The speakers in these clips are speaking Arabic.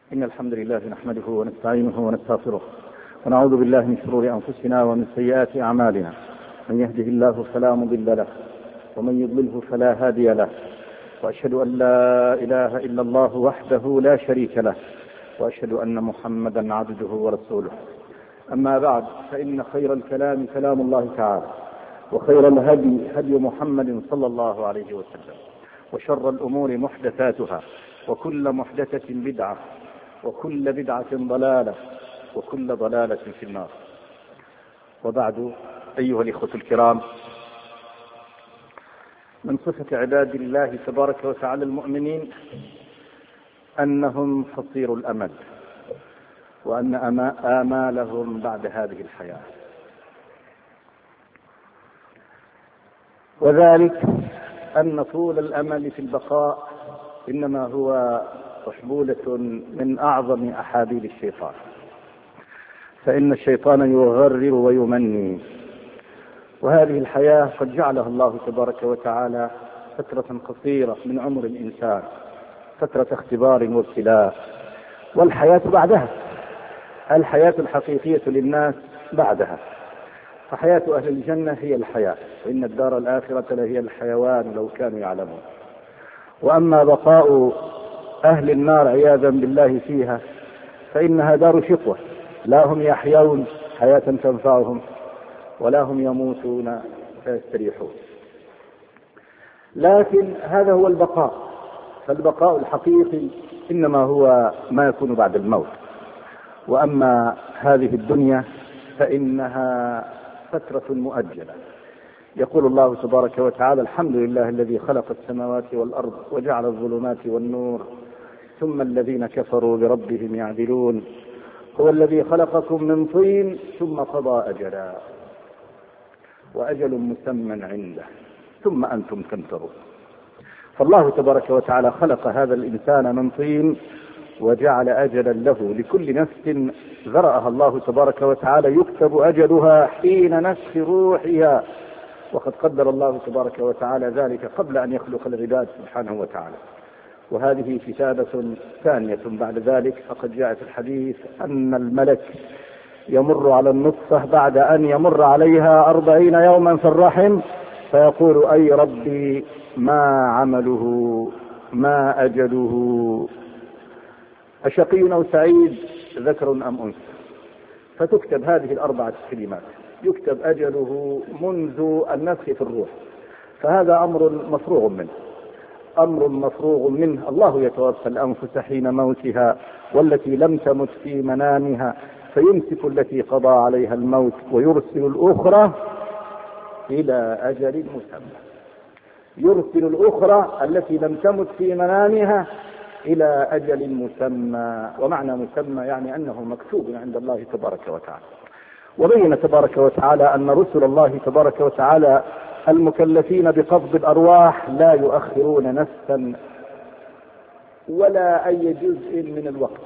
إن الحمد لله نحمده ونستعينه ونستغفره ونعوذ بالله من شرور أنفسنا ومن سيئات أعمالنا. من يهده الله فلا مضل له ومن يضلله فلا هادي له، وأشهد أن لا إله إلا الله وحده لا شريك له، وأشهد أن محمدا عبده ورسوله. أما بعد، فإن خير الكلام كلام الله تعالى، وخير الهدي هدي محمد صلى الله عليه وسلم، وشر الأمور محدثاتها، وكل محدثة بدعة، وكل بدعة ضلالة، وكل ضلالة في النار. وبعد، أيها الإخوة الكرام، من صفة عباد الله تبارك وتعالى المؤمنين أنهم قصير الأمل، وأن آمالهم بعد هذه الحياة، وذلك أن طول الأمل في البقاء إنما هو محبولة من أعظم أحابيل الشيطان، فإن الشيطان يغرر ويمني، وهذه الحياة قد جعلها الله تبارك وتعالى فترة قصيرة من عمر الإنسان، فترة اختبار وابتلاء، والحياة بعدها، الحياة الحقيقية للناس بعدها. فحياة أهل الجنة هي الحياة، وإن الدار الآخرة لهي الحيوان لو كانوا يعلمون. وأما بقاء أهل النار عياذا بالله فيها فإنها دار شقوة، لا هم يحيون حياة تنفعهم، ولا هم يموتون فيستريحون. لكن هذا هو البقاء، فالبقاء الحقيقي إنما هو ما يكون بعد الموت. وأما هذه الدنيا فإنها فترة مؤجلة. يقول الله تبارك وتعالى: الحمد لله الذي خلق السماوات والأرض وجعل الظلمات والنور ثم الذين كفروا بربهم يعدلون، هو الذي خلقكم من طين ثم قضى أجلا وأجل مسمى عنده ثم أنتم تمترون. فالله تبارك وتعالى خلق هذا الإنسان من طين وجعل أجلا له، لكل نفس ذرأها الله تبارك وتعالى يكتب أجلها حين نفخ روحها، وقد قدر الله تبارك وتعالى ذلك قبل أن يخلق العباد سبحانه وتعالى. وهذه كتابة ثانية بعد ذلك، فقد جاء في الحديث أن الملك يمر على النطفة بعد أن يمر عليها 40 يوما في الرحم، فيقول: أي ربي، ما عمله، ما أجله، أشقي أو سعيد، ذكر أم أنثى؟ فتكتب هذه 4 كلمات، يكتب أجله منذ النفخ في الروح. فهذا أمر مفروغ منه، أمر مفروغ منه. الله يتوفى الأنفس حين موتها والتي لم تمت في منامها، فيمسك التي قضى عليها الموت ويرسل الأخرى إلى أجل مسمى. يرسل الأخرى التي لم تمت في منامها إلى أجل مسمى، ومعنى مسمى يعني أنه مكتوب عند الله تبارك وتعالى. وبين تبارك وتعالى أن رسل الله تبارك وتعالى المكلفين بقبض الأرواح لا يؤخرون نفسا ولا أي جزء من الوقت،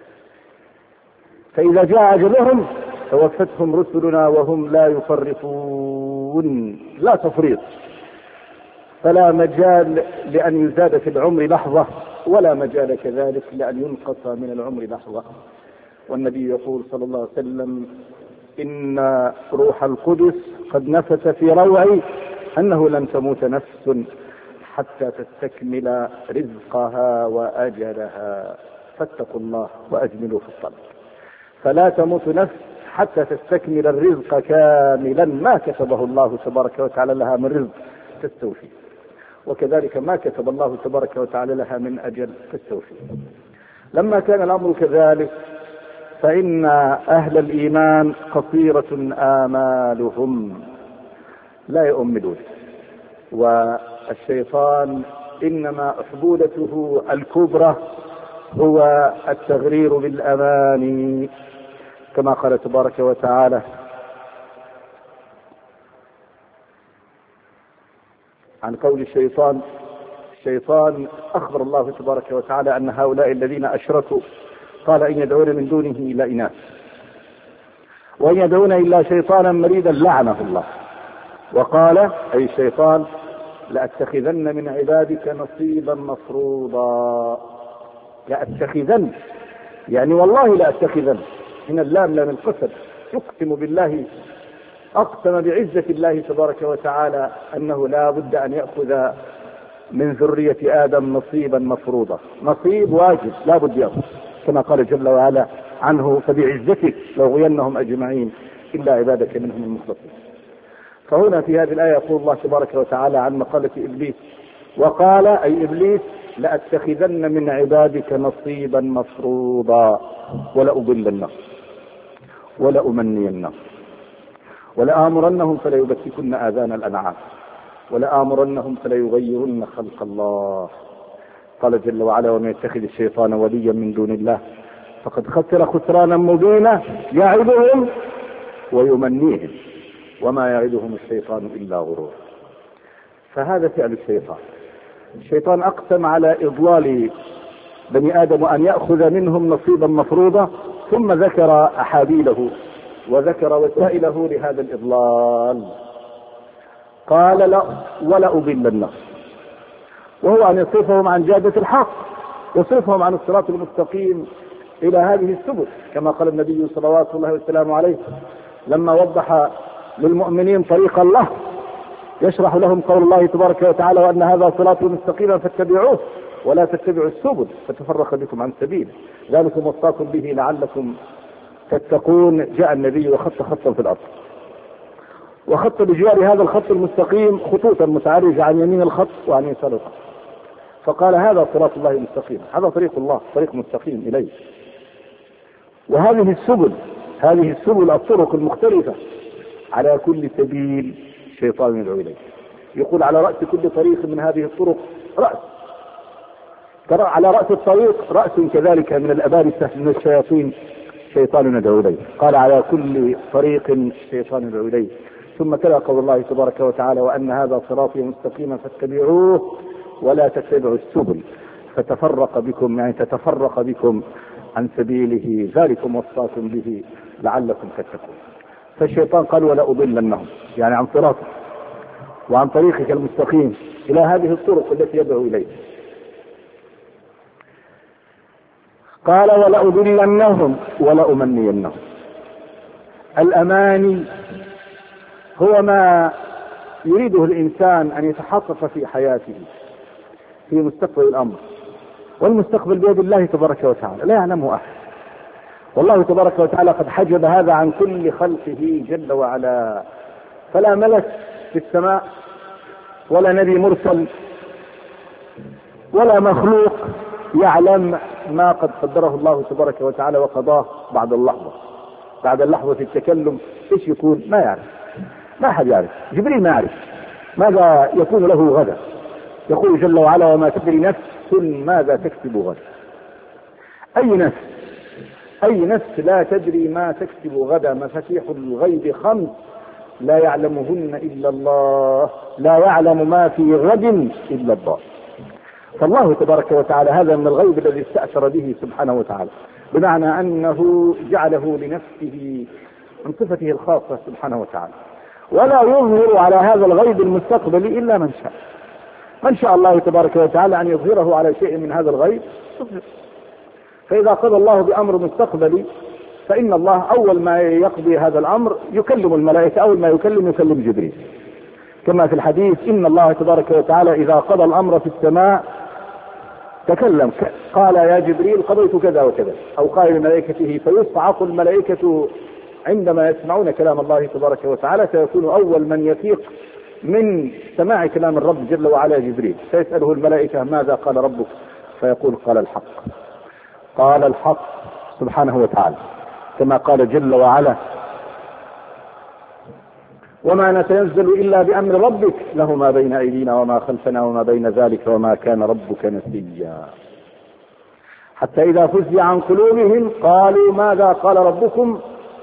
فإذا جاء أجلهم توفتهم رسلنا وهم لا يفرطون، لا تفريط، فلا مجال لأن يزاد في العمر لحظة، ولا مجال كذلك لأن ينقص من العمر لحظة. والنبي يقول صلى الله عليه وسلم: إن روح القدس قد نفث في روعي أنه لن تموت نفس حتى تستكمل رزقها وأجلها، فاتقوا الله وأجملوا في الطلب. فلا تموت نفس حتى تستكمل الرزق كاملا، ما كتبه الله تبارك وتعالى لها من رزق تستوفي، وكذلك ما كتب الله تبارك وتعالى لها من أجل تستوفي. لما كان الأمر كذلك فإن أهل الإيمان قصيرة آمالهم، لا يؤملون، والشيطان إنما حبولته الكبرى هو التغرير بالأماني، كما قال تبارك وتعالى عن قول الشيطان أخبر الله تبارك وتعالى أن هؤلاء الذين أشركوا قال: إن يدعون من دونه إلا إناث وإن يدعون إلا شيطانا مريدا لعنه الله. وقال أي الشيطان: لأتخذن من عبادك نصيبا مفروضا. لأتخذن يعني والله لا أتخذن، من اللام لام القسم، يقسم بالله، أقسم بعزة الله تبارك وتعالى أنه لا بد أن يأخذ من ذرية آدم نصيبا مفروضا، نصيب واجب لا بد يأخذ، كما قال جل وعلا عنه فبعزتك لأغوينهم أجمعين إلا عبادك منهم المخلصين. فهنا في هذه الآية يقول الله تبارك وتعالى عن مقالة إبليس، وقال أي إبليس لأتخذن من عبادك نصيبا مفروضا ولأضلنهم ولأمنينهم ولآمرنهم فليبتكن آذان الأنعام ولآمرنهم فليغيرن خلق الله. قال جل وعلا ومن يتخذ الشيطان وليا من دون الله فقد خسر خسرانا مبينا يعدهم ويمنيهم وما يعدهم الشيطان إلا غرور. فهذا فعل الشيطان. الشيطان أقسم على إضلال بني آدم وأن يأخذ منهم نصيبا مفروضا، ثم ذكر أحابيله وذكر وسائله لهذا الإضلال. قال لا ولأضلنهم، وهو أن يصرفهم عن جادة الحق، يصرفهم عن الصراط المستقيم إلى هذه السبل، كما قال النبي صلوات الله وسلامه عليه لما وضح للمؤمنين طريق الله، يشرح لهم قول الله تبارك وتعالى وأن هذا صراط مستقيما فاتبعوه ولا تتبعوا السبل فتفرق بكم عن سبيله ذلكم وصاكم به لعلكم تتقون. جاء النبي وخط خطا في الأرض، وخط بجوار هذا الخط المستقيم خطوطا متعرجة عن يمين الخط وعن يسار الخط، فقال هذا صراط الله المستقيم، هذا طريق الله، طريق مستقيم إليه. وهذه السبل، هذه السبل الطرق المختلفة، على كل سبيل شيطان يدعو إليه. يقول على رأس كل طريق من هذه الطرق رأس، على رأس الطريق رأس كذلك من الأبارسة من الشياطين شيطان يدعو إليه. قال على كل طريق شيطان يدعو إليه. ثم تلا قول الله تبارك وتعالى وأن هذا صراطي مستقيما فاتبعوه ولا تتبعوا السبل فتفرق بكم، يعني تتفرق بكم عن سبيله ذلكم وصاكم به لعلكم تتقون. فالشيطان قال ولا أضلنهم، يعني عن صراطك وعن طريقك المستقيم إلى هذه الطرق التي يدعو إليه. قال ولا أضلنهم ولا أمنينهم. الأماني هو ما يريده الإنسان أن يتحقق في حياته في مستقبل الأمر، والمستقبل بيد الله تبارك وتعالى لا يعلمه أحد، والله تبارك وتعالى قد حجب هذا عن كل خلقه جل وعلا. فلا ملك في السماء ولا نبي مرسل ولا مخلوق يعلم ما قد قدره الله تبارك وتعالى وقضاه بعد اللحظة، بعد اللحظة التكلم ايش يكون ما يعرف، ما أحد يعرف. جبريل ما يعرف ماذا يكون له غدا، يقول جل وعلا وما تدري نفس ماذا تكسب غدا. أي نفس لا تدري ما تكسب غدا. مفاتيح الغيب 5 لا يعلمهن إلا الله، لا يعلم ما في غد إلا الله. فالله تبارك وتعالى هذا من الغيب الذي استأثر به سبحانه وتعالى، بمعنى أنه جعله لنفسه من صفته الخاصة سبحانه وتعالى، ولا يظهر على هذا الغيب المستقبلي إلا من شاء. من شاء الله تبارك وتعالى أن يظهره على شيء من هذا الغيب يظهر. فإذا قضى الله بأمر مستقبلي فإن الله أول ما يقضي هذا الأمر يكلم الملائكة، أول ما يكلم جبريل، كما في الحديث إن الله تبارك وتعالى إذا قضى الأمر في السماء تكلم قال يا جبريل قضيت كذا وكذا، أو قال لملائكته فيصعق الملائكة عندما يسمعون كلام الله تبارك وتعالى، فيكون أول من يفيق من سماع كلام الرب جل وعلا جبريل، فيسأله الملائكة ماذا قال ربك، فيقول قال الحق، قال الحق سبحانه وتعالى، كما قال جل وعلا وما نتنزل إلا بأمر ربك له ما بين أيدينا وما خلفنا وما بين ذلك وما كان ربك نسيا. حتى إذا فزع عن قلوبهم قالوا ماذا قال ربكم،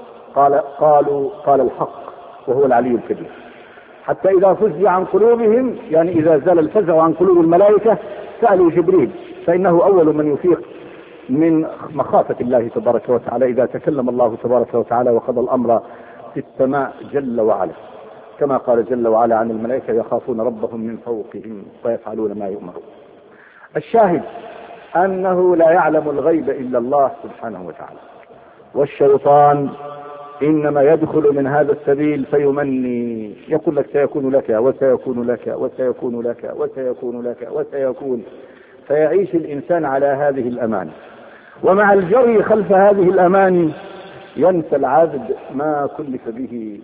قال الحق وهو العلي الكبير. حتى إذا فزع عن قلوبهم، يعني إذا زال الفزع عن قلوب الملائكة سألوا جبريل، فإنه أول من يفيق من مخافة الله تبارك وتعالى إذا تكلم الله تبارك وتعالى وقضى الأمر في السماء جل وعلا، كما قال جل وعلا عن الملائكة يخافون ربهم من فوقهم ويفعلون ما يؤمرون. الشاهد أنه لا يعلم الغيب إلا الله سبحانه وتعالى، والشيطان إنما يدخل من هذا السبيل فيمني، يقول لك سيكون لك وسيكون لك وسيكون لك وسيكون لك وسيكون، فيعيش الإنسان على هذه الأماني، ومع الجري خلف هذه الأماني ينسى العبد ما كلف به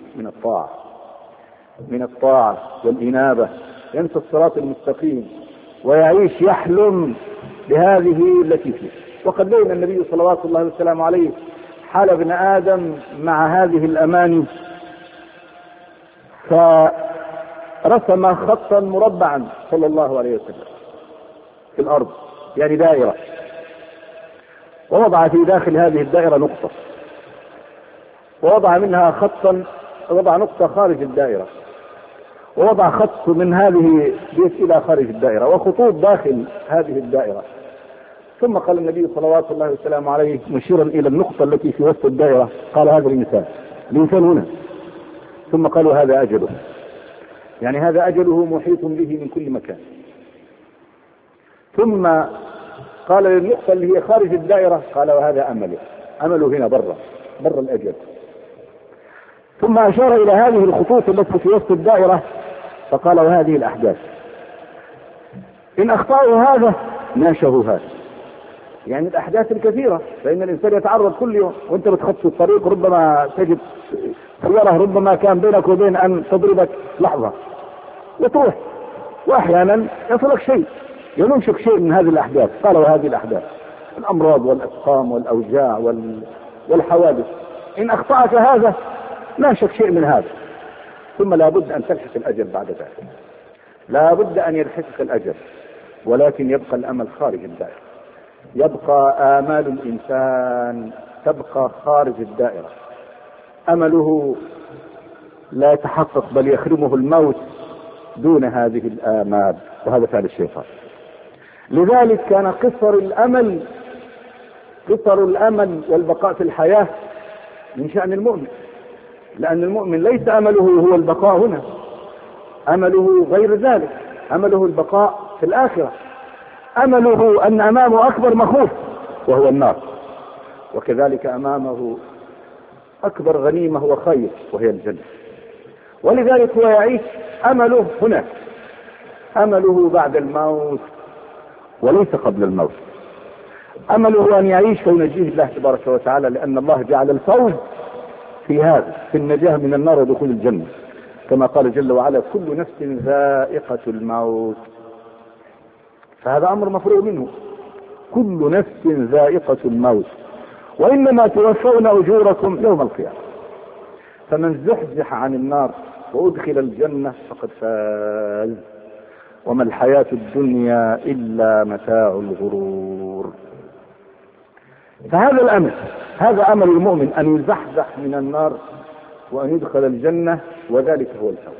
من الطاعة والإنابة، ينسى الصراط المستقيم ويعيش يحلم بهذه التي فيه. وقد بين النبي صلوات الله وسلامه عليه حال ابن آدم مع هذه الأماني، فرسم خطا مربعا صلى الله عليه وسلم في الأرض، يعني دائرة، ووضع في داخل هذه الدائرة نقطة، ووضع منها خطا، وضع نقطة خارج الدائرة، ووضع خط من هذه بيت إلى خارج الدائرة، وخطوط داخل هذه الدائرة. ثم قال النبي صلوات الله وسلامه عليه مشيرا إلى النقطة التي في وسط الدائرة، قال هذا الإنسان هنا. ثم قالوا هذا أجله، يعني هذا أجله محيط به من كل مكان. ثم قال للنقطة اللي هي خارج الدائرة، قال وهذا أمله هنا برا الأجل. ثم أشار إلى هذه الخطوط التي في وسط الدائرة فقال وهذه الأحداث، إن أخطأوا هذا ناشه هذا، يعني الأحداث الكثيرة، فإن الإنسان يتعرض كل يوم وأنت بتخطي الطريق، ربما تجد سيارة ربما كان بينك وبين أن تضربك لحظة وتروح، وأحيانا يصلك شيء ينشك شيء من هذه الأحداث. قال وهذه الأحداث الأمراض والأسقام والأوجاع والحوادث، إن أخطأك هذا ناشك شيء من هذا، ثم لا بد أن تلحق الأجل بعد ذلك، لا بد أن يلحقك الأجل، ولكن يبقى الأمل خارج الدائرة، يبقى آمال الإنسان تبقى خارج الدائرة، أمله لا يتحقق بل يخرمه الموت دون هذه الآمال، وهذا فعل الشيطان. لذلك كان قصر الأمل والبقاء في الحياة من شأن المؤمن، لأن المؤمن ليس أمله هو البقاء هنا، أمله غير ذلك، أمله البقاء في الآخرة، أمله أن أمامه أكبر مخوف وهو النار، وكذلك أمامه أكبر غنيمة وخير وهي الجنة. ولذلك هو يعيش أمله هنا، أمله بعد الموت وليس قبل الموت، أمله أن يعيش فينجيه الله تبارك وتعالى، لأن الله جعل الفوز في هذا، في النجاة من النار ودخول الجنة، كما قال جل وعلا كل نفس ذائقة الموت، فهذا أمر مفروغ منه، كل نفس ذائقة الموت، وإنما توفون أجوركم يوم القيامة، فمن زحزح عن النار وأدخل الجنة فقد فاز، وما الحياة الدنيا إلا متاع الغرور. فهذا الأمل، هذا أمل المؤمن أن يزحزح من النار وأن يدخل الجنة، وذلك هو الفوز.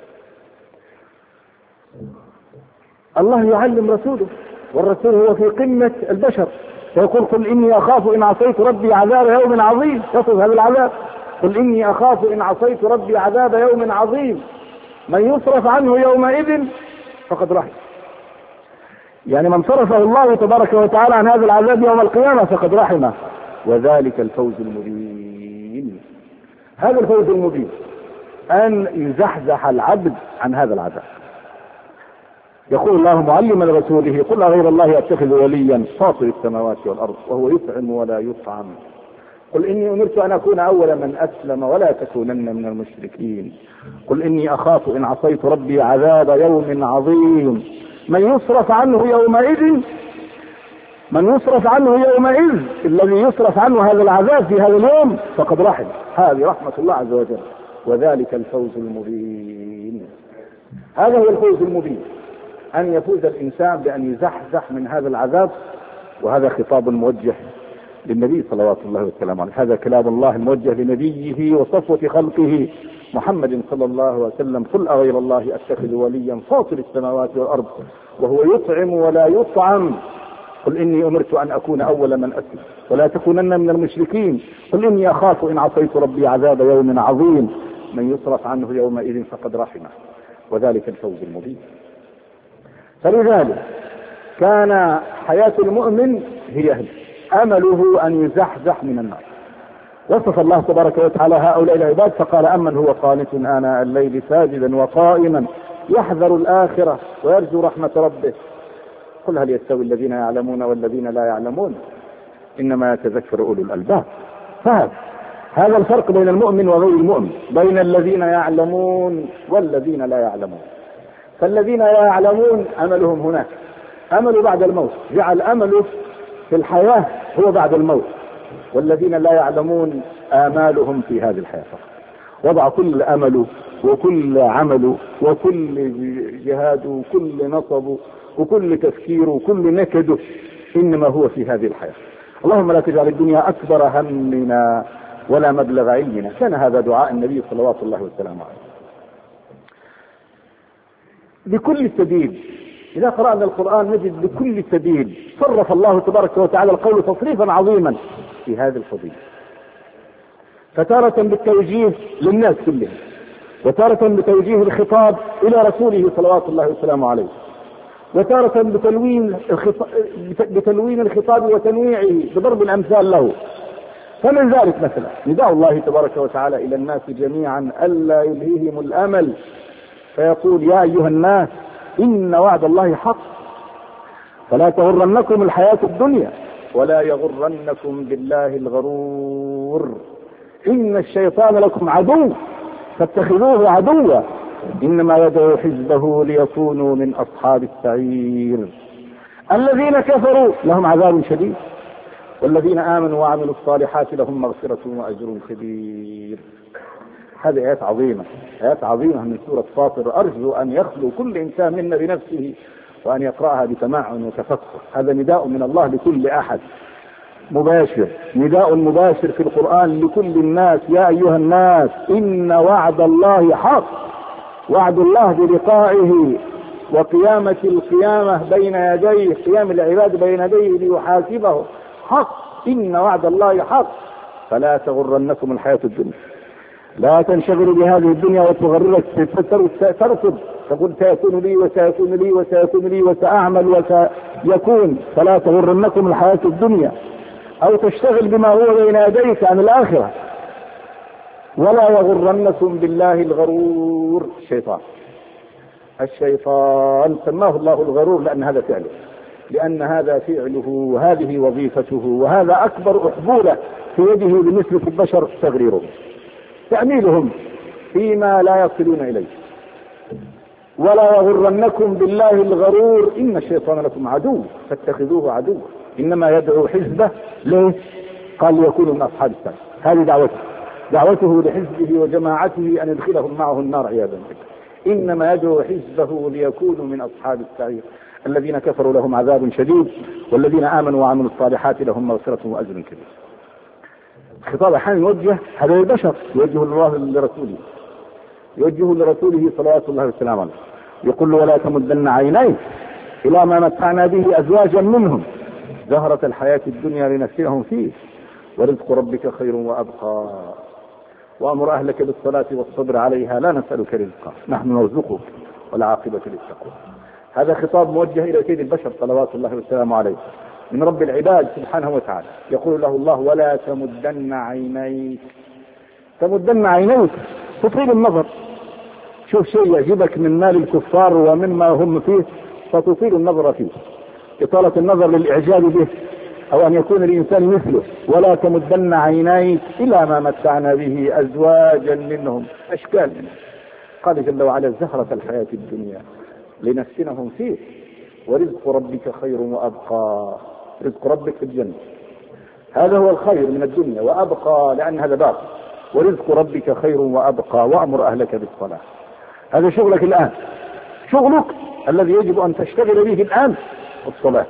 الله يعلم رسوله، والرسول هو في قمة البشر، فيقول قل إني أخاف إن عصيت ربي عذاب يوم عظيم، يصف هذا العذاب، قل إني أخاف إن عصيت ربي عذاب يوم عظيم من يصرف عنه يومئذ فقد رحم، يعني من صرفه الله تبارك وتعالى عن هذا العذاب يوم القيامة فقد رحمه، وذلك الفوز المبين. هذا الفوز المبين أن يزحزح العبد عن هذا العذاب. يقول الله معلما لرسوله قل غير الله أتخذ وليا فاطر السماوات والأرض وهو يطعم ولا يطعم، قل إني أمرت أن أكون أول من أسلم ولا تكونن من المشركين، قل إني أخاف إن عصيت ربي عذاب يوم عظيم من يصرف عنه يومئذ الذي يصرف عنه هذا العذاب في هذا اليوم فقد رحم، هذه رحمة الله عز وجل، وذلك الفوز المبين. هذا هو الفوز المبين، أن يفوز الإنسان بأن يزحزح من هذا العذاب، وهذا خطاب موجه للنبي صلوات الله وسلامه عليه، هذا كلام الله الموجه لنبيه وصفوة خلقه محمد صلى الله عليه وسلم، قل أغير الله أتخذ وليا فاطر السماوات والأرض وهو يطعم ولا يطعم، قل إني أمرت أن أكون أول من أسلم ولا تكونن من المشركين، قل إني أخاف إن عصيت ربي عذاب يوم عظيم من يصرف عنه يومئذ فقد رحمه، وذلك الفوز المبين. فلذلك كان حياة المؤمن هي أمله أن يزحزح من النار. وصف الله تبارك وتعالى هؤلاء العباد فقال: أمن هو قانت آناء الليل ساجدا وقائما يحذر الآخرة ويرجو رحمة ربه قل هل يستوي الذين يعلمون والذين لا يعلمون إنما يتذكر أولو الألباب. هذا الفرق بين المؤمن وغير المؤمن، بين الذين يعلمون والذين لا يعلمون. فالذين لا يعلمون أملهم هناك، أمل بعد الموت، جعل أمله في الحياة هو بعد الموت. والذين لا يعلمون آمالهم في هذه الحياة فقط، وضع كل أمله وكل عمله وكل جهاده وكل نصبه وكل تفكيره وكل نكده إنما هو في هذه الحياة. اللهم لا تجعل الدنيا أكبر همنا ولا مبلغ علمنا. كان هذا دعاء النبي صلوات الله وسلامه عليه. بكل سبيل إذا قرأنا القرآن نجد بكل سبيل صرف الله تبارك وتعالى القول تصريفا عظيما في هذه القضية، فتارة بالتوجيه للناس كلهم، وتارة بتوجيه الخطاب إلى رسوله صلوات الله وسلامه عليه، وتارة بتلوين الخطاب وتنويعه بضرب الأمثال له. فمن ذلك مثلا نداء الله تبارك وتعالى إلى الناس جميعا ألا يلهيهم الأمل، فيقول: يا أيها الناس إن وعد الله حق فلا تغرنكم الحياة الدنيا ولا يغرنكم بالله الغرور إن الشيطان لكم عدو فاتخذوه عدوا إنما يدعو حزبه ليكونوا من أصحاب السعير. الذين كفروا لهم عذاب شديد والذين آمنوا وعملوا الصالحات لهم مغفرة وأجر كبير. هذه آيات عظيمة، آيات عظيمة من سورة فاطر. أرجو أن يخلو كل إنسان منا بنفسه وأن يقرأها بتمعن وتفكر. هذا نداء من الله لكل أحد مباشر، نداء مباشر في القرآن لكل الناس: يا أيها الناس إن وعد الله حق. وعد الله بلقائه وقيامة القيامة بين يديه، قيام العباد بين يديه ليحاسبه حق. إن وعد الله حق فلا تغرنكم الحياة الدنيا. لا تنشغلوا بهذه الدنيا وتغررك ترصد تقول سيكون لي وسيكون لي وسيكون لي وسأعمل وسيكون. فلا تغرنكم الحياة الدنيا، أو تشتغل بما هو بين يديك عن الآخرة. ولا يغرنكم بالله الغرور. الشيطان سماه الله الغرور لأن هذا فعله، لأن هذا فعله وهذه وظيفته، وهذا أكبر أحبولة في يده لمثل البشر تغريرهم، تأميلهم فيما لا يصلون إليه. ولا يغرنكم بالله الغرور إن الشيطان لكم عدو فاتخذوه عدوا إنما يدعو حزبه. ليه؟ قال ليكونوا من أصحاب السعير. هذه دعوته لحزبه وجماعته أن يدخلهم معه النار عياذا بالله. إنما يدعو حزبه ليكونوا من أصحاب السعير. الذين كفروا لهم عذاب شديد والذين آمنوا وعملوا الصالحات لهم مغفرة وأجر كبير. خطاب أحيانا يوجه هذا البشر، يوجه الله لرسوله، يوجه لرسوله صلوات الله وسلامه عليه، يقول له: ولا تمدن عينيك إلى ما متعنا به أزواجا منهم زهرة الحياة الدنيا لنفتنهم فيه ورزق ربك خير وأبقى وأمر أهلك بالصلاة والصبر عليها لا نسألك رزقا نحن نرزقك والعاقبة للتقوى. هذا خطاب موجه إلى سيد البشر صلوات الله وسلامه عليه من رب العباد سبحانه وتعالى. يقول له الله: ولا تمدن عينيك. تمدن عينيك تطيل النظر، شوف شيء يعجبك من مال الكفار ومما هم فيه فتطيل النظر فيه، إطالة النظر للإعجاب به أو أن يكون الإنسان مثله. ولا تمدن عينيك إلى ما متعنا به أزواجا منهم، أشكال منهم. قال جل وعلا: زهرة الحياة الدنيا لنفتنهم فيه ورزق ربك خير وأبقى. رزق ربك في الجنة، هذا هو الخير من الدنيا، وأبقى لأن هذا باقي. ورزق ربك خير وأبقى وأمر أهلك بالصلاة. هذا شغلك الآن، شغلك الذي يجب أن تشتغل به الآن الصلاة.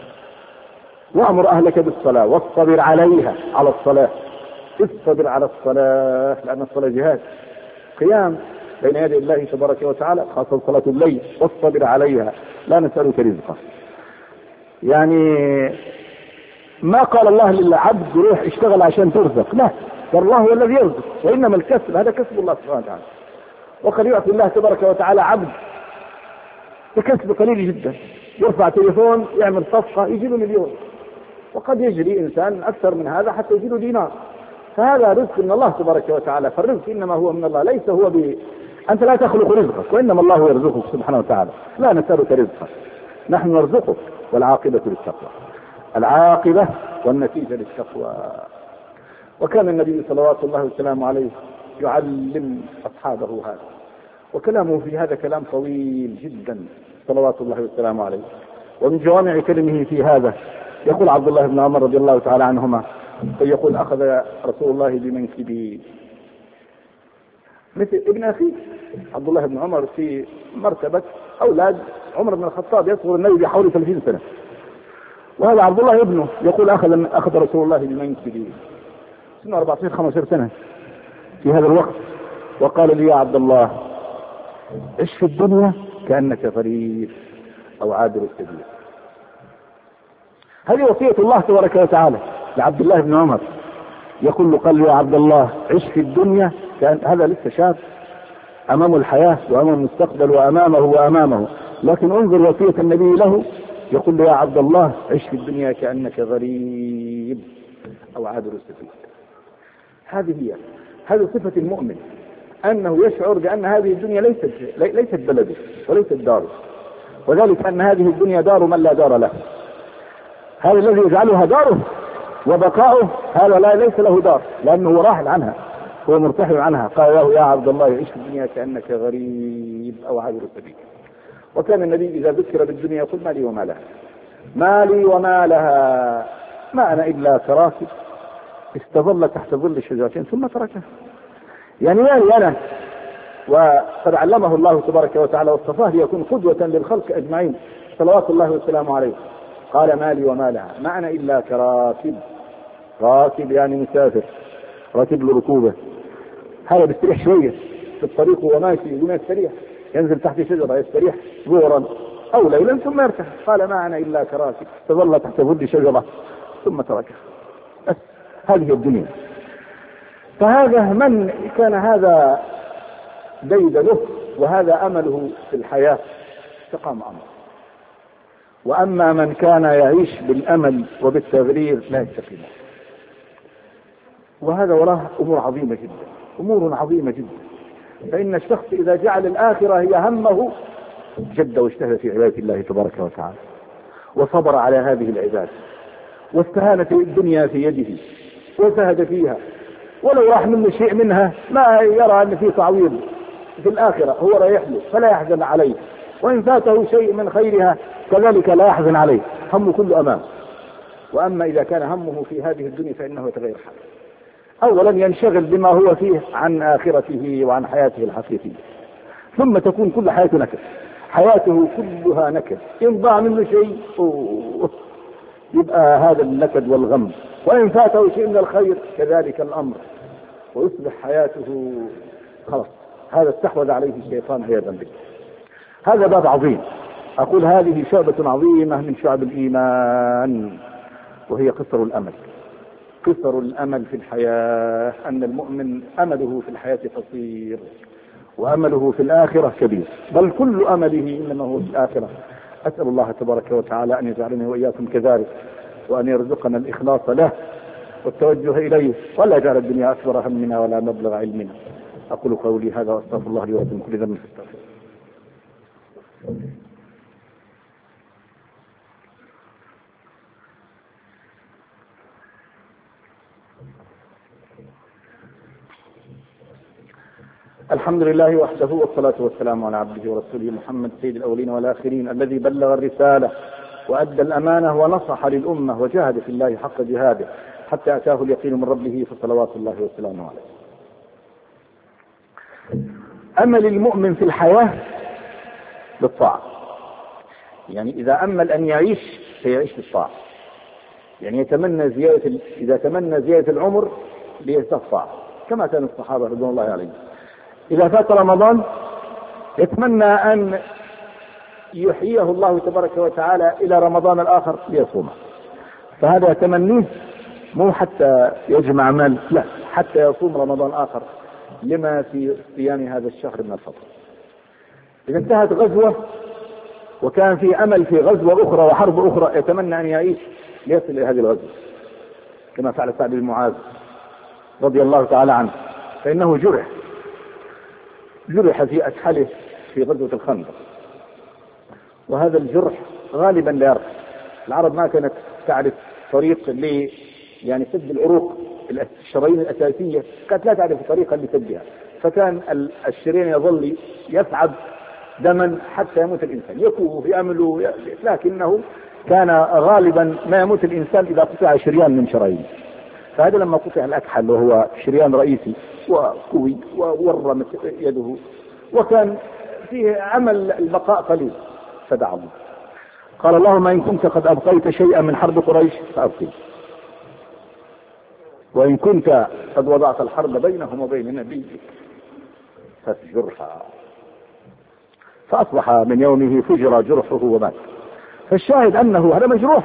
وأمر أهلك بالصلاة واصطبر عليها، على الصلاة. اصطبر على الصلاة لأن الصلاة جهاد، قيام بين يدي الله تبارك وتعالى، خاصة صلاة الليل. واصطبر عليها لا نسألك رزقا. يعني ما قال الله للعبد روح اشتغل عشان ترزق، لا، فالله هو الذي يرزق، وإنما الكسب هذا كسب الله سبحانه وتعالى. وقد يعطي الله تبارك وتعالى عبد بكسب قليل جدا، يرفع تليفون يعمل صفقة يجي له مليون، وقد يجري إنسان أكثر من هذا حتى يجي له دينار. فهذا رزق من الله تبارك وتعالى. فالرزق إنما هو من الله، ليس هو أنت لا تخلق رزقك، وإنما الله يرزقك سبحانه وتعالى. لا نسألك رزقك، نحن نرزقك، والعاقبة للتقوى. العاقبة والنتيجة للتقوى. وكان النبي صلوات الله وسلامه عليه يعلم أصحابه هذا، وكلامه في هذا كلام طويل جدا صلوات الله وسلامه عليه. ومن جوامع كلمه في هذا يقول عبد الله بن عمر رضي الله تعالى عنهما، يقول أخذ رسول الله بمنكبي مثل ابن أخيه عبد الله بن عمر في مرتبة أولاد عمر بن الخطاب، يصغر النبي بحوالي 30 سنة، وهذا عبد الله ابنه يقول أخذ رسول الله بمنكبي سنة 14-15 سنة في هذا الوقت، وقال لي يا عبد الله عش في الدنيا كأنك غريب أو عابر السبيل. هذه وصية الله تبارك وتعالى لعبد الله بن عمر، يقول له قال يا عبد الله عش في الدنيا كأن هذا لسه شاب أمامه الحياة وأمامه المستقبل وأمامه، لكن انظر وصية النبي له، يقول له يا عبد الله عش في الدنيا كأنك غريب أو عابر السبيل. هذه صفة المؤمن، أنه يشعر بأن هذه الدنيا ليست بلده وليست داره، وذلك أن هذه الدنيا دار من لا دار له. هذا الذي يجعلها داره وبقاؤه هذا ليس له دار، لأنه راحل عنها، هو مرتحل عنها. قال له يا عبد الله عيش في الدنيا كأنك غريب أو عابر السبيل. وكان النبي إذا ذكر بالدنيا يقول مالي وما لها، مالي وما لها، ما أنا إلا كراكب استظل تحت ظل الشجرتين ثم تركها. يعني مالي أنا، وقد علمه الله تبارك وتعالى واصطفاه ليكون قدوة للخلق أجمعين صلوات الله وسلامه عليه. قال مالي وما لها، ما أنا إلا كراكب، راكب يعني مسافر، راكب له ركوبة، هذا بيستريح شوية في الطريق وماشي بدون يستريح، ينزل تحت شجرة يستريح ظهرا أو ليلا ثم يرتاح. قال ما أنا إلا كراكب تظل تحت ظل شجرة ثم تركها. بس هذه الدنيا. فهذا من كان هذا ديد له وهذا أمله في الحياة استقام أمره. وأما من كان يعيش بالأمل وبالتغرير لا يستقيم. وهذا وراه أمور عظيمة جدا، أمور عظيمة جدا. فإن الشخص إذا جعل الآخرة هي همه جد واجتهد في عبادة الله تبارك وتعالى، وصبر على هذه العبادة، واستهانت الدنيا في يده وزهد فيها، ولو راح منه شيء منها ما يرى أن فيه تعويض في الآخرة، هو رايح له فلا يحزن عليه، وإن فاته شيء من خيرها كذلك لا يحزن عليه، همه كله أمامه. وأما إذا كان همه في هذه الدنيا فإنه يتغير حاله. أولا ينشغل بما هو فيه عن آخرته وعن حياته الحقيقية، ثم تكون كل حياته نكد، حياته كلها نكد. إن ضاع منه شيء يبقى هذا النكد والغم، وإن فاته شيء من الخير كذلك الأمر، ويصبح حياته خلاص هذا استحوذ عليه الشيطان عياذا بالله. هذا باب عظيم، أقول هذه شعبة عظيمة من شعب الإيمان، وهي قصر الأمل. قصر الأمل في الحياة، أن المؤمن أمله في الحياة قصير وأمله في الآخرة كبير، بل كل أمله إنما هو في الآخرة. أسأل الله تبارك وتعالى أن يجعلني وإياكم كذلك، وأن يرزقنا الإخلاص له والتوجه إليه، ولا يجعل الدنيا أكبر همنا ولا مبلغ علمنا. أقول قولي هذا وأستغفر الله لي ولكم كل ذنب فاستغفروه. الحمد لله وحده، والصلاة والسلام على عبده ورسوله محمد سيد الأولين والآخرين، الذي بلغ الرسالة وأدى الأمانة ونصح للأمة وجاهد في الله حق جهاده حتى أتاه اليقين من ربه، فصلوات الله وسلامه عليه. أمل المؤمن في الحياة بالطاعة، يعني إذا أمل أن يعيش سيعيش بالطاعة، يعني إذا تمنى زيادة العمر ليزداد الطاعة، كما كان الصحابة رضوان الله عليهم. إذا فات رمضان يتمنى أن يحييه الله تبارك وتعالى إلى رمضان الآخر ليصومه، فهذا تمنيه مو حتى يجمع مال، لا، حتى يصوم رمضان آخر لما في صيام هذا الشهر من الفضل. إذا انتهت غزوة وكان في أمل في غزوة أخرى وحرب أخرى يتمنى أن يعيش ليصل إلى هذه الغزوة، كما فعل سعد بن معاذ رضي الله تعالى عنه، فإنه جرح في أسحله في غزوة الخندق، وهذا الجرح غالبا لا يرحم. العرب ما كانت تعرف طريق يعني سد العروق الشرايين الأساسية، كانت لا تعرف طريقا لسدها، فكان الشريان يظل يسعد دما حتى يموت الإنسان، يكوه يعمل، لكنه كان غالبا ما يموت الإنسان إذا قطع شريان من شرايين. فهذا لما قطع الأكحل وهو شريان رئيسي وكوي وورمت يده وكان فيه عمل البقاء قليل، فدعا الله قال اللهم إن كنت قد أبقيت شيئا من حرب قريش فأبقي، وإن كنت قد وضعت الحرب بينهم وبين نبيك فاسجرها. فأصبح من يومه فجر جرحه ومات. فالشاهد أنه هذا مجروح،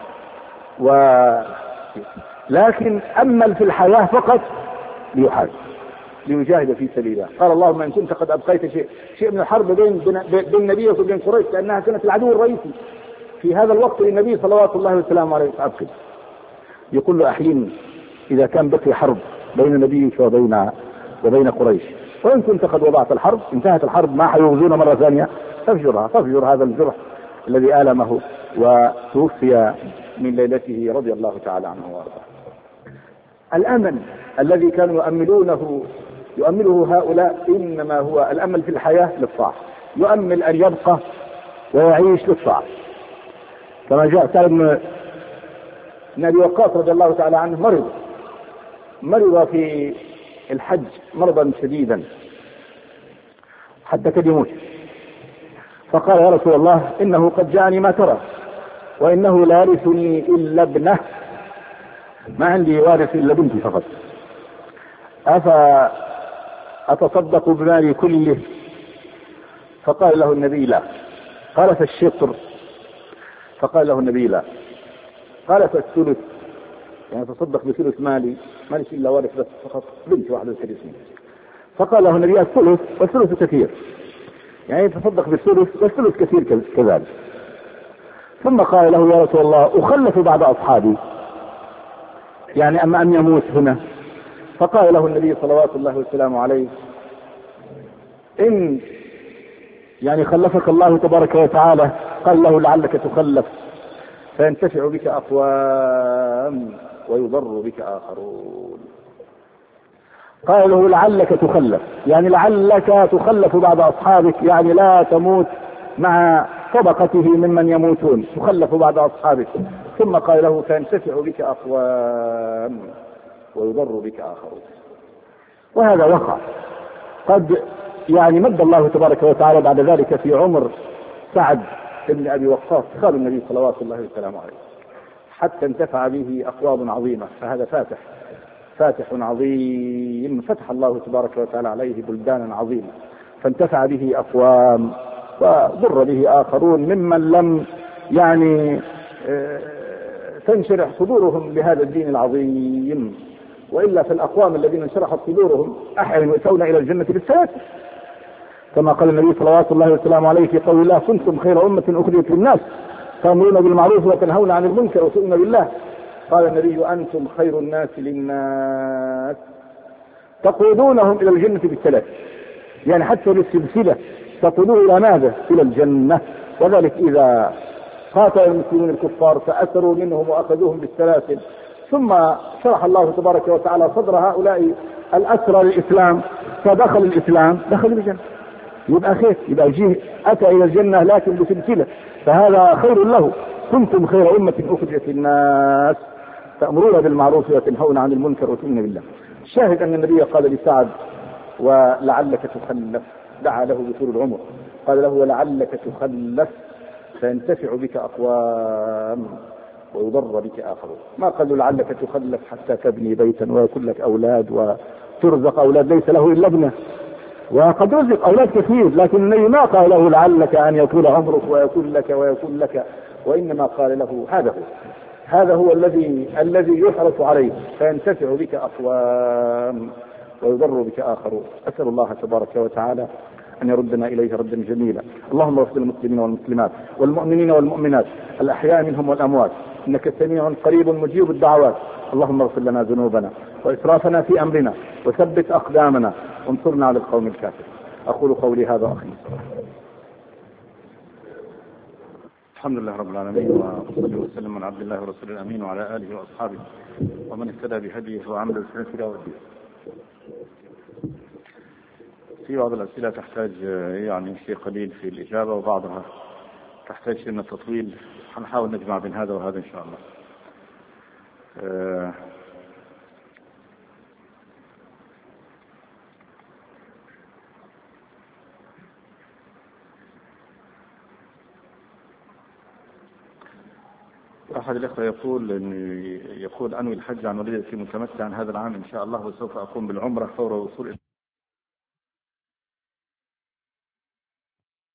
لكن أمل في الحياة فقط ليحارب ليجاهد في سبيل الله. قال اللهم إن كنت قد أبقيت شيء من الحرب بين نبيك وبين قريش، لأنها كانت العدو الرئيسي في هذا الوقت للنبي صلوات الله وسلامه عليه. فأبقي، يقول له أحيانا إذا كان بقي حرب بين نبيك وبين قريش، وإن كنت قد وضعت الحرب، انتهت الحرب ما حيوزون مرة ثانية، فافجر هذا الجرح الذي آلمه وتوفي من ليلته رضي الله تعالى عنه وارضاه. الأمل الذي كانوا يؤمله هؤلاء إنما هو الأمل في الحياة للطاعة، يؤمل أن يبقى ويعيش للطاعة، كما جاء سعد بن أبي وقاص رضي الله تعالى عنه مرض في الحج مرضا شديدا حتى كاد يموت، فقال يا رسول الله إنه قد جاءني ما ترى وإنه لا يرثني إلا ابنه، ما عندي وارث إلا بنتي فقط، أتصدق بمالي كله؟ فقال له النبي لا. قال فالشطر؟ فقال له النبي لا. قال فالثلث؟ يعني تصدق بثلث مالي، مالك إلا وارث بس فقط بنتي واحدة ترثني. فقال له النبي الثلث، والثلث كثير، يعني تصدق بالثلث والثلث كثير كذلك. ثم قال له يا رسول الله أخلف بعد أصحابي، يعني أما أن يموت هنا؟ فقال له النبي صلوات الله وسلامه عليه إن يعني خلفك الله تبارك وتعالى، قال له لعلك تخلف فينتفع بك أقوام ويضر بك آخرون. قال له لعلك تخلف، يعني لعلك تخلف بعد أصحابك، يعني لا تموت مع طبقته ممن يموتون، تخلف بعد أصحابك. ثم قال له فينتفع بك أقوام ويضر بك آخرون. وهذا وقع، قد يعني مد الله تبارك وتعالى بعد ذلك في عمر سعد بن أبي وقاص خال النبي صلوات الله وسلامه عليه، حتى انتفع به أقوام عظيمة. فهذا فاتح عظيم، فتح الله تبارك وتعالى عليه بلدانا عظيمة، فانتفع به أقوام وضر به آخرون ممن لم يعني تنشرح صدورهم لهذا الدين العظيم. وإلا في الأقوام الذين انشرحت صدورهم أحيانا يؤتون إلى الجنة بالسياسة، كما قال النبي صلوات الله وسلامه عليه في قول الله كنتم خير أمة أخرجت للناس تأمرون بالمعروف وتنهون عن المنكر وتؤمنون بالله. قال النبي أنتم خير الناس للناس تقودونهم إلى الجنة بالثلاث، يعني حتى بالسلسلة تقودون إلى ماذا؟ إلى الجنة. وذلك إذا قاتل المسلمون الكفار فأسروا منهم وأخذوهم بالسلاسل، ثم شرح الله تبارك وتعالى صدر هؤلاء الأسرى للإسلام، فدخل الإسلام دخل الجنة، يبقى خير، يبقى جيه أتى إلى الجنة لكن بسلسلة، فهذا خير له. كنتم خير أمة أخرجت للناس تأمرون بالمعروف وتنهون عن المنكر وتؤمنون بالله. الشاهد أن النبي قال لسعد ولعلك تخلف، دعا له بطول العمر، قال له ولعلك تخلف فينتفع بك أقوام ويضر بك آخرون. ما قال له لعلك تخلف حتى تبني بيتا ويكون لك أولاد وترزق أولاد ليس له إلا ابنه، وقد رزق أولاد كثير، لكن النبي ما قال له لعلك أن يطول عمرك ويكون لك، وإنما قال له هذا هو الذي يحرص عليه، فينتفع بك أقوام ويضر بك آخرون. أسأل الله تبارك وتعالى أن يردنا إليه ردا جميلا. اللهم اغفر للمسلمين والمسلمات والمؤمنين والمؤمنات الأحياء منهم والأموات، إنك سميع قريب مجيب الدعوات. اللهم اغفر لنا ذنوبنا وإسرافنا في أمرنا وثبت أقدامنا وانصرنا على القوم الكافرين. أقول قولي هذا وأخي. الحمد لله رب العالمين، وصلى وسلم على عبد الله ورسوله الأمين وعلى آله وأصحابه ومن اهتدى بهديه وعمل بسنته إلى يوم الدين. في بعض الأسئلة تحتاج يعني شيء قليل في الإجابة، وبعضها تحتاج شيء من التطويل. هنحاول نجمع بين هذا وهذا إن شاء الله. أحد الأخوة يقول أنوي الحج عن والدتي متمتعا هذا العام إن شاء الله، وسوف أقوم بالعمرة فور وصول